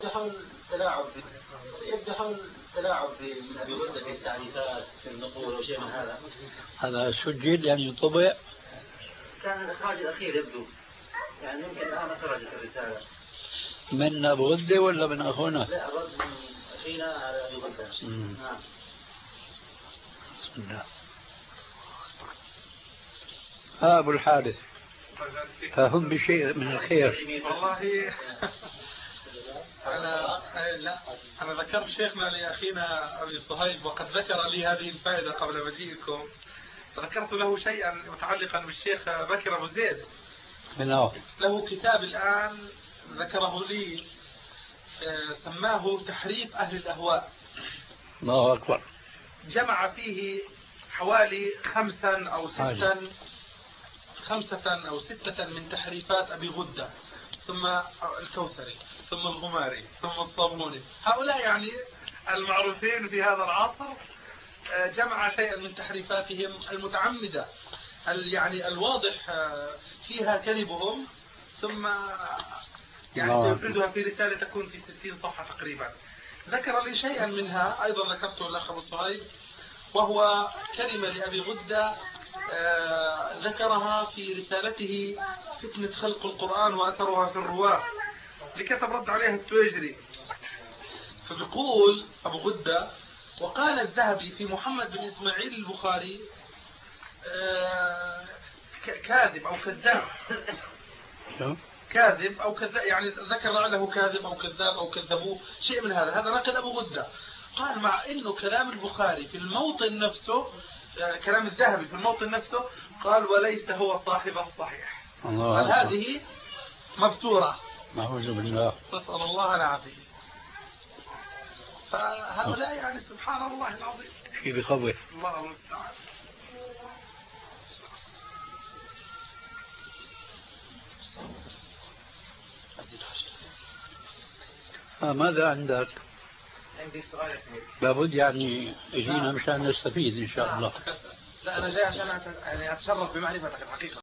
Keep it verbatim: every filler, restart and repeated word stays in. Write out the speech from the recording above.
يدخل تلاعب يدخل تلاعب من ابي غده في التعريفات في النقول وشيء من هذا. هذا سجل يعني طبع؟ كان الاخراج الاخير يبدو يعني يمكن الان خرجت الرساله. من ابو غده ولا من اخونا؟ لا الرد من اخينا على ابي غده. نعم. بسم الله. ها ابو الحارث، فهم بشيء من الخير. والله أنا لا أنا ذكرت شيخنا لأخينا أبي صهيب وقد ذكر لي هذه الفائدة قبل مجيئكم، فذكرت له شيئا متعلقا بالشيخ بكر أبو زيد. منه له كتاب الآن ذكره لي سماه تحريف أهل الأهواء. الله أكبر. جمع فيه حوالي خمسا أو ستا خمسة أو ستة من تحريفات أبي غدة، ثم الكوثري، ثم الغماري، ثم الصابوني، هؤلاء يعني المعروفين في هذا العصر. جمع شيئا من تحريفاتهم المتعمدة يعني الواضح فيها كذبهم، ثم يعني سيفردها في رسالة تكون في ستين صفحة تقريبا. ذكر لي شيئا منها أيضا ذكرته الأخ أبو صهيب، وهو كلمة لأبي غدة آه ذكرها في رسالته فتنة خلق القرآن وأثرها في الرواة، اللي كتب رد عليها التويجري. فبيقول أبو غدة: وقال الذهبي في محمد بن إسماعيل البخاري آه كاذب أو كذاب. كاذب أو كذاب يعني ذكر له كاذب أو كذاب أو كذبوه، شيء من هذا. هذا ناقل أبو غدة. قال مع إنه كلام البخاري في الموطن نفسه، كلام الذهبي في الموطن نفسه، قال وليس هو صاحب الصحيح. قال هذه مبتورة. نعوذ بالله. نسأل الله العافية. فهؤلاء يعني سبحان الله العظيم شيء بخوف. الله المستعان. ماذا عندك؟ عندي سؤال. لابد يعني يجينا مشان نستفيد إن شاء الله. لا أنا جاي عشان يعني أتشرف بمعرفتك الحقيقة.